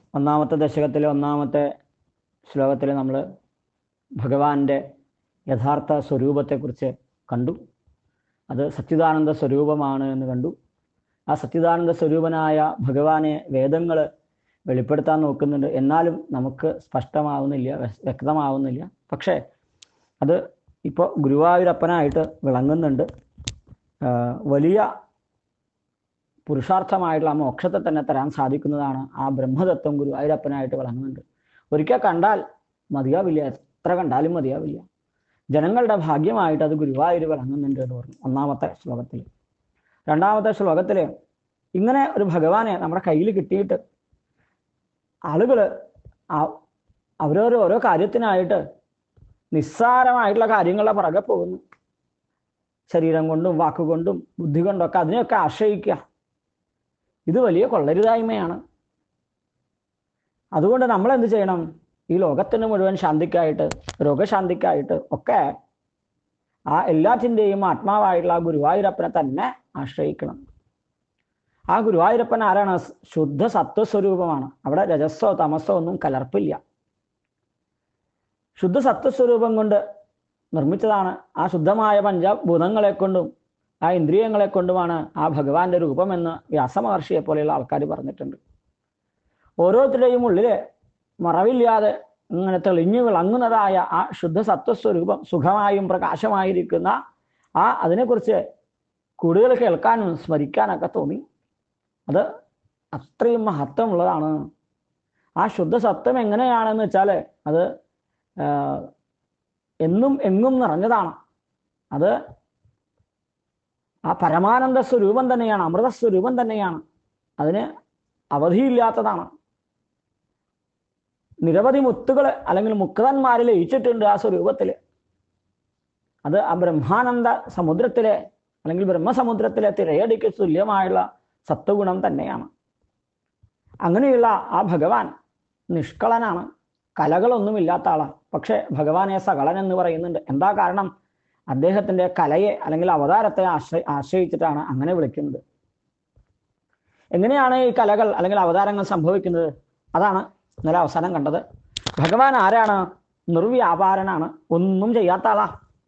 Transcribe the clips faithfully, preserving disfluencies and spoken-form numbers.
ഒന്നാമത്തെ ദശകത്തിലെ ഒന്നാമത്തെ ശ്ലോകത്തിൽ നമ്മൾ ഭഗവാന്റെ യഥാർത്ഥ സ്വരൂപത്തെക്കുറിച്ച് കണ്ടു. അത് സച്ചിദാനന്ദ സ്വരൂപമാണ് എന്ന് കണ്ടു. ആ സച്ചിദാനന്ദ സ്വരൂപനായ ഭഗവാനെ വേദങ്ങൾ വെളിപ്പെടുത്താൻ നോക്കുന്നുണ്ട്, എന്നാലും നമുക്ക് സ്പഷ്ടമാവുന്നില്ല, വ്യക്തമാവുന്നില്ല. പക്ഷേ അത് ഇപ്പോൾ ഗുരുവായൂരപ്പനായിട്ട് വിളങ്ങുന്നുണ്ട്. വലിയ പുരുഷാർത്ഥമായിട്ടുള്ള ആ മോക്ഷത്തെ തന്നെ തരാൻ സാധിക്കുന്നതാണ് ആ ബ്രഹ്മതത്വം. ഗുരുവായൂരപ്പനായിട്ട് വിളങ്ങുന്നുണ്ട്. ഒരിക്കൽ കണ്ടാൽ മതിയാവില്ല, എത്ര കണ്ടാലും മതിയാവില്ല. ജനങ്ങളുടെ ഭാഗ്യമായിട്ട് അത് ഗുരുവായൂർ വിളങ്ങുന്നുണ്ട് എന്ന് പറഞ്ഞു ഒന്നാമത്തെ ശ്ലോകത്തിൽ. രണ്ടാമത്തെ ശ്ലോകത്തിൽ ഇങ്ങനെ ഒരു ഭഗവാനെ നമ്മുടെ കയ്യിൽ കിട്ടിയിട്ട് ആളുകൾ അവരോരോ ഓരോ കാര്യത്തിനായിട്ട് നിസ്സാരമായിട്ടുള്ള കാര്യങ്ങളെ പുറകെ പോകുന്നു. ശരീരം കൊണ്ടും വാക്കുകൊണ്ടും ബുദ്ധി കൊണ്ടൊക്കെ അതിനെയൊക്കെ ആശ്രയിക്കുക. ഇത് വലിയ കൊള്ളരുതായ്മയാണ്. അതുകൊണ്ട് നമ്മൾ എന്ത് ചെയ്യണം? ഈ ലോകത്തിന് മുഴുവൻ ശാന്തിക്കായിട്ട്, രോഗശാന്തിക്കായിട്ട് ഒക്കെ ആ എല്ലാറ്റിൻ്റെയും ആത്മാവായിട്ടുള്ള ആ ഗുരുവായൂരപ്പനെ തന്നെ ആശ്രയിക്കണം. ആ ഗുരുവായൂരപ്പൻ ആരാണ്? ശുദ്ധ സത്വസ്വരൂപമാണ്. അവിടെ രജസ്സോ തമസ്സോ ഒന്നും കലർപ്പില്ല. ശുദ്ധ സത്വസ്വരൂപം കൊണ്ട് നിർമ്മിച്ചതാണ്. ആ ശുദ്ധമായ പഞ്ചഭൂതങ്ങളെ കൊണ്ടും ആ ഇന്ദ്രിയങ്ങളെ കൊണ്ടുമാണ് ആ ഭഗവാന്റെ രൂപമെന്ന് വ്യാസമഹർഷിയെ പോലെയുള്ള ആൾക്കാർ പറഞ്ഞിട്ടുണ്ട്. ഓരോരുത്തരുടെയും ഉള്ളില് മറവില്ലാതെ ഇങ്ങനെ തെളിഞ്ഞു വിളങ്ങുന്നതായ ആ ശുദ്ധ സത്വസ്വരൂപം, സുഖമായും പ്രകാശമായിരിക്കുന്ന ആ അതിനെക്കുറിച്ച് കൂടുതൽ കേൾക്കാനും സ്മരിക്കാനൊക്കെ തോന്നി. അത് അത്രയും മഹത്വമുള്ളതാണ്. ആ ശുദ്ധ സത്വം എങ്ങനെയാണെന്ന് വെച്ചാൽ അത് എന്നും എങ്ങും നിറഞ്ഞതാണ്. അത് ആ പരമാനന്ദ സ്വരൂപം തന്നെയാണ്, അമൃതസ്വരൂപം തന്നെയാണ്. അതിന് അവധിയില്ലാത്തതാണ്. നിരവധി മുത്തുകൾ അല്ലെങ്കിൽ മുക്തന്മാരിൽ ലയിച്ചിട്ടുണ്ട് ആ സ്വരൂപത്തിൽ. അത് ആ ബ്രഹ്മാനന്ദ സമുദ്രത്തിലെ അല്ലെങ്കിൽ ബ്രഹ്മസമുദ്രത്തിലെ തിരയടിക്ക് തുല്യമായുള്ള സത്വഗുണം തന്നെയാണ്. അങ്ങനെയുള്ള ആ ഭഗവാൻ നിഷ്കളനാണ്, കലകളൊന്നുമില്ലാത്ത ആളാണ്. പക്ഷെ ഭഗവാനെ സകളൻ എന്ന് പറയുന്നുണ്ട്. എന്താ കാരണം? അദ്ദേഹത്തിൻ്റെ കലയെ അല്ലെങ്കിൽ അവതാരത്തെ ആശ്രയി ആശ്രയിച്ചിട്ടാണ് അങ്ങനെ വിളിക്കുന്നത്. എങ്ങനെയാണ് ഈ കലകൾ അല്ലെങ്കിൽ അവതാരങ്ങൾ സംഭവിക്കുന്നത്? അതാണ് ഇന്നലെ അവസാനം കണ്ടത്. ഭഗവാൻ ആരാണ്? നിർവ്യാപാരനാണ്, ഒന്നും ചെയ്യാത്ത ആളാ.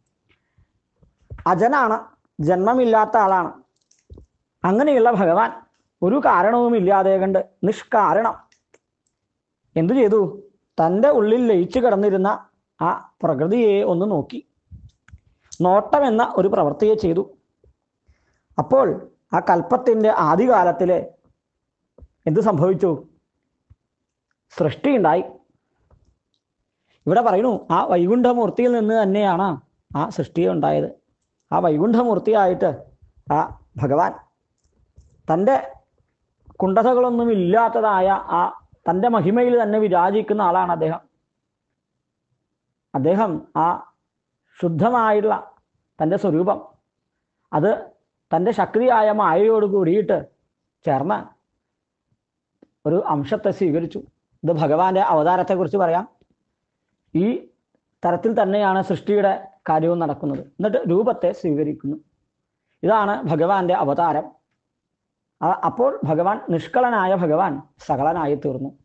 അജനാണ്, ജന്മമില്ലാത്ത ആളാണ്. അങ്ങനെയുള്ള ഭഗവാൻ ഒരു കാരണവുമില്ലാതെ കണ്ട് നിഷ്കാരണം എന്തു ചെയ്തു? തൻ്റെ ഉള്ളിൽ ലയിച്ചു കിടന്നിരുന്ന ആ പ്രകൃതിയെ ഒന്ന് നോക്കി, നോട്ടം എന്ന ഒരു പ്രവൃത്തിയെ ചെയ്തു. അപ്പോൾ ആ കൽപ്പത്തിൻ്റെ ആദികാലത്തിലെ എന്ത് സംഭവിച്ചു? സൃഷ്ടി ഉണ്ടായി. ഇവിടെ പറയുന്നു ആ വൈകുണ്ഠമൂർത്തിയിൽ നിന്ന് തന്നെയാണ് ആ സൃഷ്ടി ഉണ്ടായത്. ആ വൈകുണ്ഠമൂർത്തിയായിട്ട് ആ ഭഗവാൻ തൻ്റെ കുണ്ഠതകളൊന്നും ഇല്ലാത്തതായ ആ തൻ്റെ മഹിമയിൽ തന്നെ വിരാജിക്കുന്ന ആളാണ് അദ്ദേഹം. അദ്ദേഹം ആ ശുദ്ധമായുള്ള തൻ്റെ സ്വരൂപം അത് തൻ്റെ ശക്തിയായ മായയോട് കൂടിയിട്ട് ചേർന്ന് ഒരു അംശത്തെ സ്വീകരിച്ചു. ഇത് ഭഗവാന്റെ അവതാരത്തെക്കുറിച്ച് പറയാം. ഈ തരത്തിൽ തന്നെയാണ് സൃഷ്ടിയുടെ കാര്യവും നടക്കുന്നത്. എന്നിട്ട് രൂപത്തെ സ്വീകരിക്കുന്നു. ഇതാണ് ഭഗവാന്റെ അവതാരം. അപ്പോൾ ഭഗവാൻ നിഷ്കളനായ ഭഗവാൻ സകളനായി തീർന്നു.